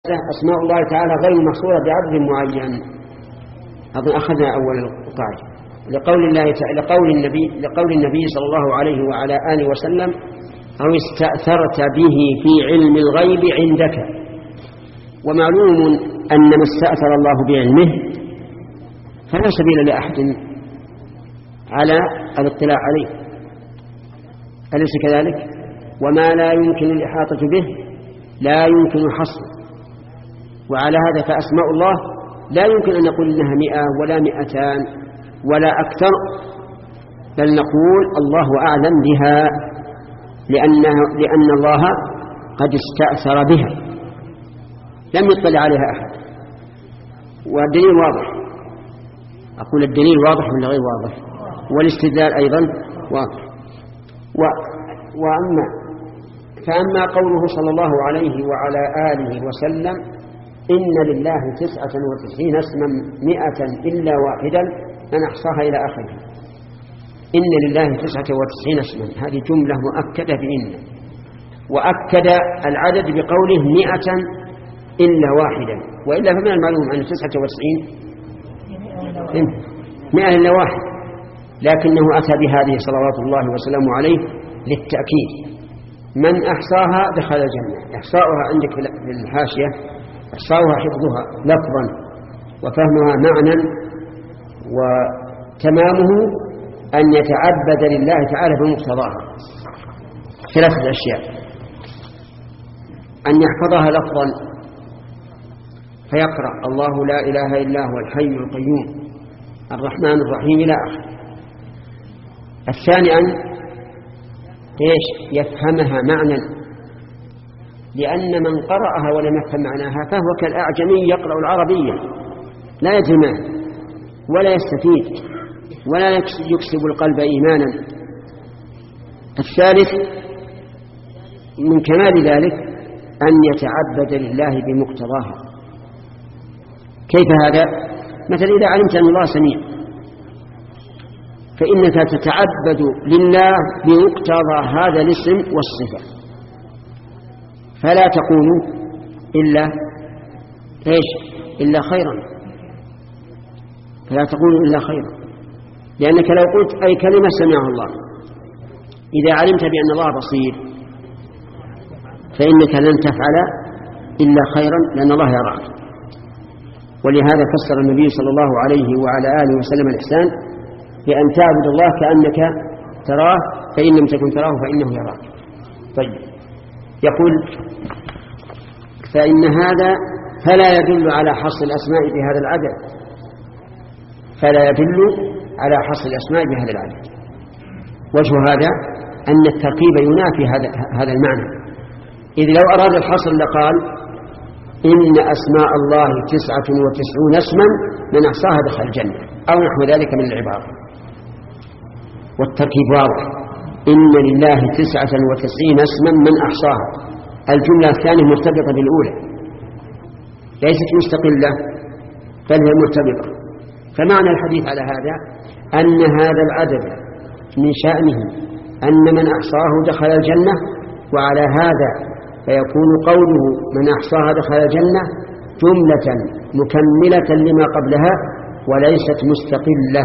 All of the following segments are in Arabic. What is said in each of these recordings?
أسماء الله تعالى غير محصورة بعدد معين. أظن أخذنا أول القاعدة لقول النبي صلى الله عليه وعلى آله وسلم: أو استأثرت به في علم الغيب عندك. ومعلوم أن ما استأثر الله بعلمه فلا سبيل لأحد على الاطلاع عليه، أليس كذلك؟ وما لا يمكن الإحاطة به لا يمكن حصره. وعلى هذا فأسماء الله لا يمكن أن نقول إنها 100 ولا 200 ولا أكثر، بل نقول الله أعلم بها لأن الله قد استأثر بها لم يطلع عليها أحد. والدليل واضح، أقول الدليل واضح ولا غير واضح؟ والاستدلال أيضا واضح. فأما قوله صلى الله عليه وعلى آله وسلم: إن لله 99 اسما 100 إلا واحدا من أحصاها إلى آخره. إن لله 99 اسما، هذه جملة مؤكدة بإن، وأكد العدد بقوله 100 إلا واحدا، وإلا فمن المعلوم أن 99 100 إلا واحد، لكنه أتى بهذه صلوات الله وسلامه عليه للتأكيد. من أحصاها دخل الجنة. إحصاؤها عندك في الحاشية: إحصاؤها حفظها لفظا وفهمها معنى، وتمامه أن يتعبد لله تعالى بمقتضاها. 3 أشياء: أن يحفظها لفظا فيقرأ الله لا إله إلا هو الحي القيوم الرحمن الرحيم إلى آخره. الثاني أن يفهمها معنى، لأن من قرأها ولم يفهم معناها فهو كالأعجمي يقرأ العربية، لا يدري معنى ولا يستفيد ولا يكسب القلب إيمانا. الثالث من كمال ذلك أن يتعبد لله بمقتضاها. كيف هذا؟ مثلا إذا علمت أن الله سميع فإنك تتعبد لله بمقتضى هذا الاسم والصفة، فلا تقول إلا خيرا، فلا تقول إلا خيرا، لأنك لو قلت أي كلمة سمعها الله، إذا علمت بأن الله بصير فإنك لن تفعل إلا خيرا، لأن الله يراك. ولهذا فسر النبي صلى الله عليه وعلى آله وسلم الإحسان بأن تعبد الله كأنك تراه، فإن لم تكن تراه فإنه يراك. طيب، يقول: فإن هذا فلا يدل على حصر الأسماء بهذا العدد، فلا يدل على حصر الأسماء بهذا العدد. وجه هذا أن التركيب ينافي هذا المعنى، إذ لو أراد الحصر لقال: إن أسماء الله 99 اسما من أحصاها دخل الجنة، أو نحو ذلك من العبارة. والتركيب واضح: إن لله 99 اسما من أحصاها. الجملة الثانية مرتبطة بالأولى، ليست مستقلة بل هي مرتبطة. فمعنى الحديث على هذا أن هذا العدد من شأنه أن من أحصاه دخل الجنة، وعلى هذا فيكون قوله من أحصاها دخل الجنة جملة مكملة لما قبلها وليست مستقلة.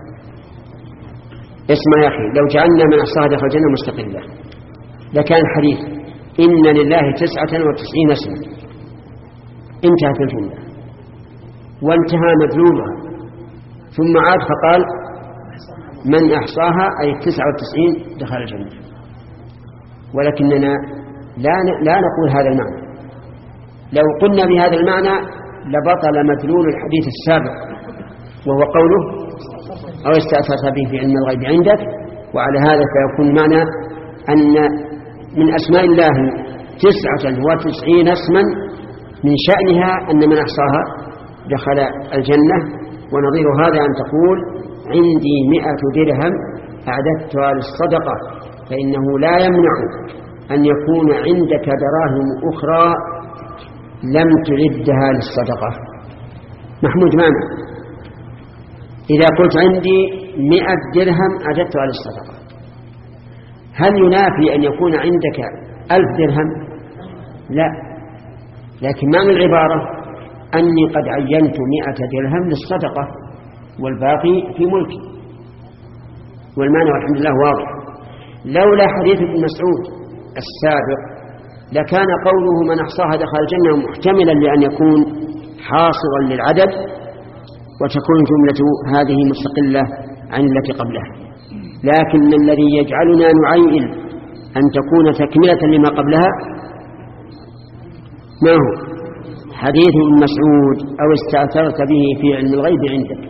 اسمع يا أخي، لو جعلنا من أحصاها دخل الجنة مستقلة لكان الحديث إن لله 99 اسما، انتهت الجملة وانتهى مدلولها، ثم عاد فقال من أحصاها أي 99 دخل الجنة. ولكننا لا نقول هذا المعنى. لو قلنا بهذا المعنى لبطل مدلول الحديث السابق، وهو قوله: أو استأثرت به في علم الغيب عندك. وعلى هذا فيكون معنى أن من أسماء الله 99 اسما من شأنها أن من أحصاها دخل الجنة. ونظير هذا أن تقول: عندي 100 درهم أعددتها للصدقة، فإنه لا يمنع أن يكون عندك دراهم أخرى لم تعدها للصدقة. محمود معنا؟ إذا قلت عندي 100 درهم أعددتها للصدقة، هل ينافي أن يكون عندك 1000 درهم؟ لا، لكن معنى العبارة أني قد عينت 100 درهم للصدقة والباقي في ملكي، والمعنى والحمد لله واضح. لولا حديث ابن مسعود السابق لكان قوله من أحصاها دخل الجنة محتملا لأن يكون حاصرا للعدد وتكون جملة هذه مستقلة عن التي قبلها، لكن الذي يجعلنا نعين أن تكون تكملة لما قبلها ما هو؟ حديث ابن مسعود أو استأثرت به في علم الغيب عندك.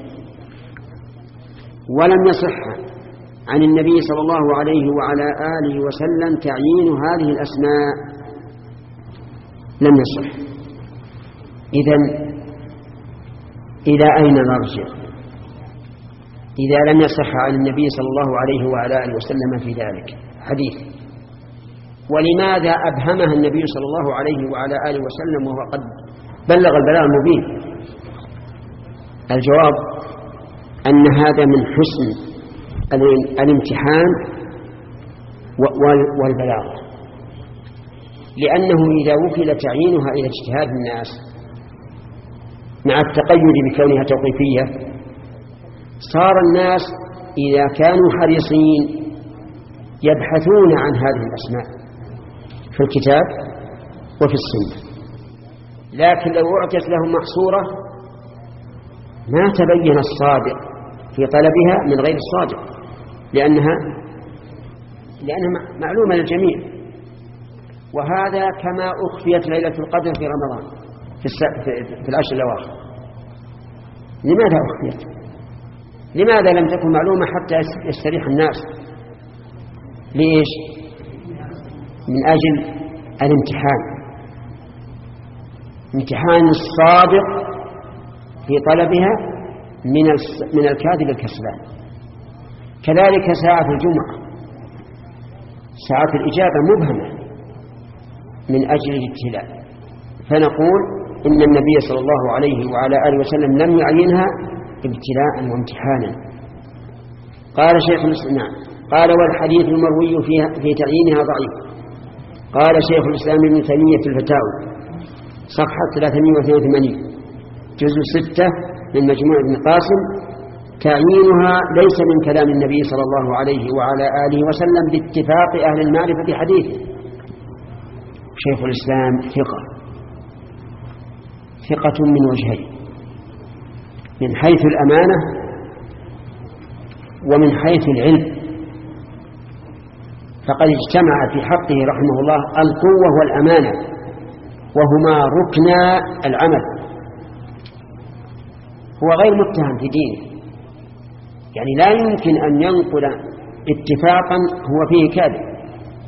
ولم يصح عن النبي صلى الله عليه وعلى آله وسلم تعيين هذه الأسماء، لم يصح. إذن إلى أين نرجع إذا لم يصح عن النبي صلى الله عليه وعلى آله وسلم في ذلك حديث؟ ولماذا أبهمها النبي صلى الله عليه وعلى آله وسلم وهو قد بلغ البلاغ المبين؟ الجواب أن هذا من حسن الامتحان والبلاغ، لأنه إذا وكل تعيينها إلى اجتهاد الناس مع التقيد بكونها توقيفية صار الناس إذا كانوا حريصين يبحثون عن هذه الأسماء في الكتاب وفي السنة، لكن لو أعطيت لهم محصورة ما تبين الصادق في طلبها من غير الصادق، لأنها معلومة للجميع. وهذا كما أخفيت ليلة القدر في رمضان في العشر الأواخر. لماذا أخفيت؟ لماذا لم تكن معلومة حتى يستريح الناس؟ ليش؟ من أجل الامتحان، امتحان الصادق في طلبها من الكاذب الكسلان. كذلك ساعة الجمعة ساعة الإجابة مبهمة من أجل الابتلاء، فنقول إن النبي صلى الله عليه وعلى آله وسلم لم يعينها ابتلاء وامتحانا. قال شيخ الإسلام قال والحديث المروي في تعيينها ضعيف. قال شيخ الإسلام ابن تيمية في الفتاوى صفحة 382 جزء 6 من مجموع ابن قاسم: تعيينها ليس من كلام النبي صلى الله عليه وعلى آله وسلم باتفاق أهل المعرفة حديثه. شيخ الإسلام ثقة من وجهين: من حيث الأمانة ومن حيث العلم، فقد اجتمع في حقه رحمه الله القوة والأمانة، وهما ركنا العمل. هو غير متهم في دينه، يعني لا يمكن أن ينقل اتفاقا هو فيه كاذب.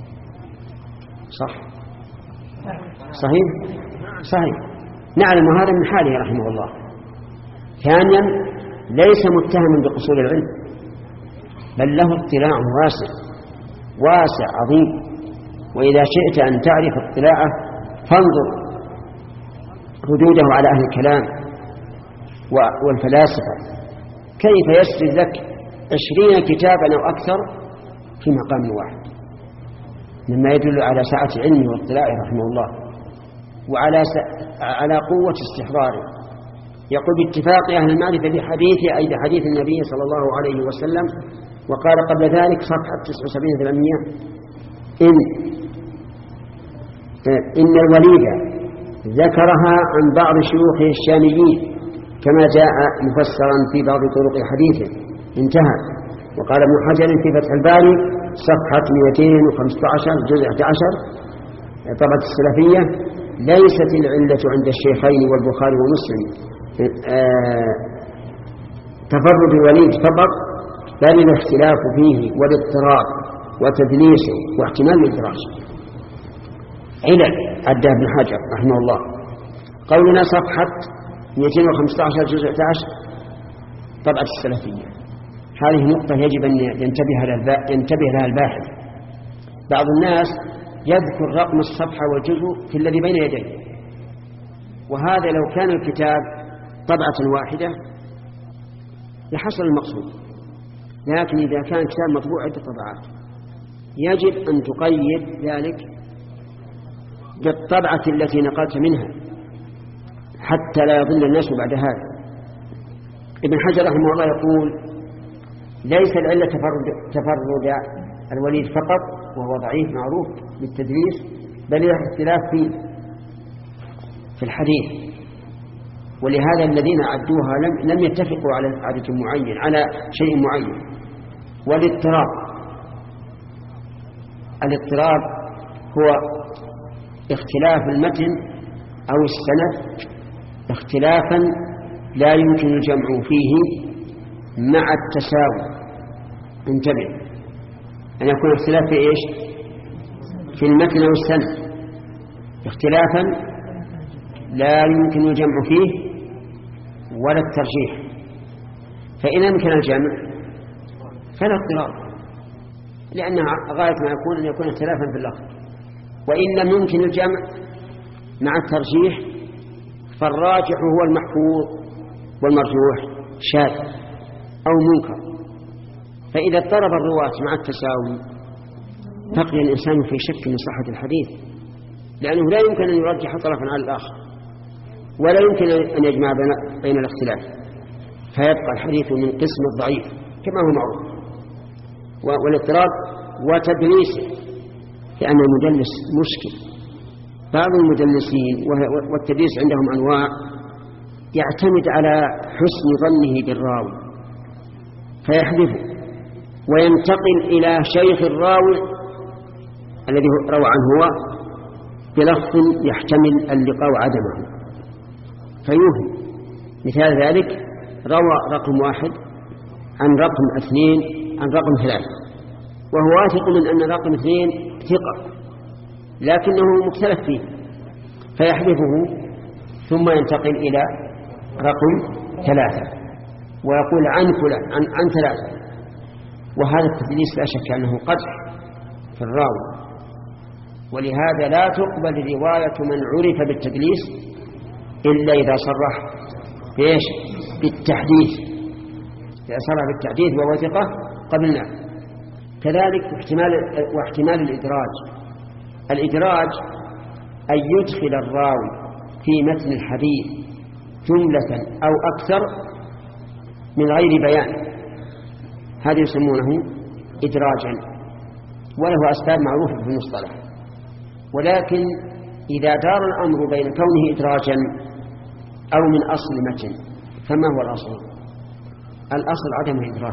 صحيح نعلم هذا من حاله رحمه الله. ثانيا ليس متهما بقصور العلم، بل له اطلاع واسع عظيم، وإذا شئت أن تعرف اطلاعه فانظر ردوده على أهل الكلام والفلاسفة، كيف يسرد لك 20 كتابا أو أكثر في مقام واحد، مما يدل على سعة علمه واطلاعه رحمه الله وعلى قوة استحضاره. يقول باتفاق أهل المعرفة بحديثه، أي بحديث النبي صلى الله عليه وسلم. وقال قبل ذلك صفحة 79 إن الوليد ذكرها عن بعض شيوخه الشاميين كما جاء مفسرا في بعض طرق حديثه، انتهى. وقال ابن حجر في فتح الباري صفحة 215 جزء 11 طبعة السلفية: ليست العلة عند الشيخين والبخاري ومسلم تفرد الوليد فقط، بل الاختلاف فيه والاضطراب وتدليسه واحتمال الإدراج. علل عدها ابن حجر رحمه الله. قولنا صفحة 215 جزء 11 طبعة السلفية، هذه نقطة يجب أن ينتبه لها الباحث. بعض الناس يذكر رقم الصفحة والجزء في الذي بين يديه، وهذا لو كان الكتاب طبعة واحدة لحصل المقصود، لكن إذا كان كتاب مطبوع عدة طبعات يجب أن تقيد ذلك بالطبعة التي نقلت منها حتى لا يضل الناس بعد هذا. ابن حجر رحمه الله يقول ليس العلة تفرد الوليد فقط وهو ضعيف معروف بالتدليس، بل له اختلاف في الحديث، ولهذا الذين عدوها لم يتفقوا على عدد معين، على شيء معين. والاضطراب هو اختلاف المتن أو السند اختلافا لا يمكن الجمع فيه مع التساوي. انتبه، أن يكون اختلاف في إيش؟ في المتن أو السند، اختلافا لا يمكن الجمع فيه ولا الترجيح. فإن أمكن الجمع فلا اضطراب، لأن غاية ما يكون أن يكون اختلافا في اللفظ. وإن لم يمكن الجمع مع الترجيح فالراجح هو المحفوظ والمرجوح شاذ أو منكر. فإذا اضطرب الرواة مع التساوي بقي الإنسان في شك من صحة الحديث، لأنه لا يمكن أن يرجح طرفا على الآخر، ولا يمكن أن يجمع بين الاختلاف، فيبقى الحديث من قسم الضعيف كما هو معروف. والاضطراب وتدليسه، لأن المدلس مشكل. بعض المدلسين والتدليس عندهم أنواع، يعتمد على حسن ظنه بالراوي فيحذفه وينتقل إلى شيخ الراوي الذي روى عنه هو بلفظ يحتمل اللقاء وعدمه فيوهم. مثال ذلك روى رقم 1 عن رقم 2 عن رقم 3، وهو واثق من أن رقم 2 ثقة لكنه مختلف فيه، فيحذفه ثم ينتقل إلى رقم 3 ويقول عن فلان عن 3. وهذا التدليس لا شك أنه قدح في الراوي، ولهذا لا تقبل رواية من عرف بالتدليس إلا إذا صرح بإيش؟ بالتحديث. إذا صرح بالتحديث وهو ثقة قبلنا. كذلك واحتمال الإدراج أن يدخل الراوي في متن الحديث جملة أو أكثر من غير بيان، هذا يسمونه إدراجا، وله أسباب معروفة في المصطلح. ولكن إذا دار الأمر بين كونه إدراجا أو من أصل متن فما هو الأصل؟ الأصل عدم الإدراج.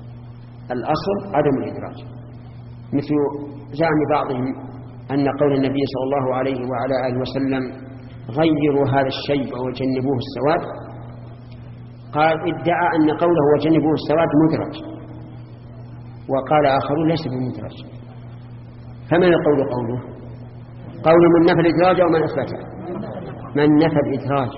الأصل عدم الإدراج، مثل زعم بعضهم أن قول النبي صلى الله عليه وعلى آله وسلم غيروا هذا الشيء وجنبوه السواد، قال ادعى أن قوله وجنبوه السواد مدرج، وقال آخرون ليس بمدرج. فمن القول قوله؟ قول من نفى الإدراج أو من أثبته؟ من نفى الإدراج،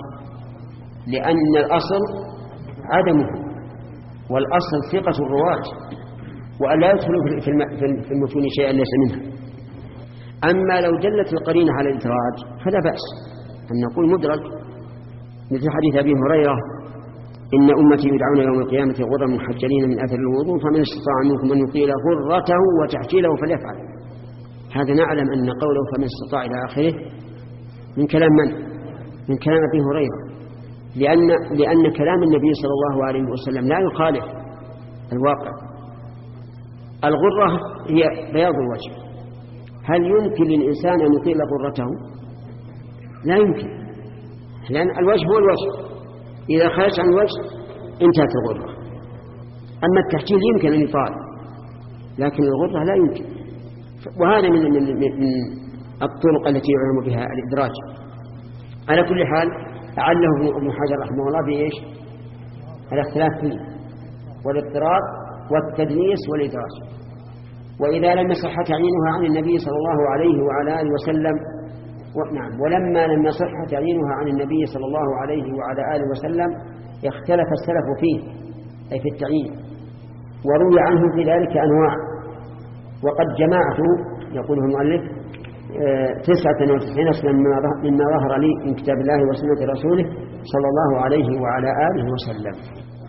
لأن الأصل عدمه، والأصل ثقة الرواة، وأن لا يدخلوا في المتون شيئا ليس منها. أما لو دلت القرينة على الإدراج فلا بأس أن نقول مدرج، مثل حديث أبي هريرة إن أمتي يدعون يوم القيامة غرا محجلين من أثر الوضوء فمن استطاع منكم أن يطيل غرته وتحجيله فليفعل. هذا نعلم أن قوله فمن استطاع إلى آخره من كلام من؟ من كلام أبي هريرة، لأن كلام النبي صلى الله عليه وسلم لا يخالف الواقع. الغرة هي بياض الوجه، هل يمكن للإنسان أن يطيل غرته؟ لا يمكن، لأن الوجه هو الوجه، إذا خرج عن الوجه انتهت الغرة. أما التحجيل يمكن أن يطال، لكن الغرة لا يمكن. وهذا من الطرق التي يعلم بها الإدراج. على كل حال أعله ابن حجر رحمه الله بإيش؟ الاختلاف فيه والاضطراب والتدليس والإدراج. وإذا لم يصح تعيينها عن النبي صلى الله عليه وعلى آله وسلم نعم، ولما لم يصح تعيينها عن النبي صلى الله عليه وعلى آله وسلم اختلف السلف فيه أي في التعيين، وروي عنه في ذلك أنواع. وقد جمعت يقوله المؤلف 99 اسما مما ظهر لي من كتاب الله وسنة رسوله صلى الله عليه وعلى آله وسلم.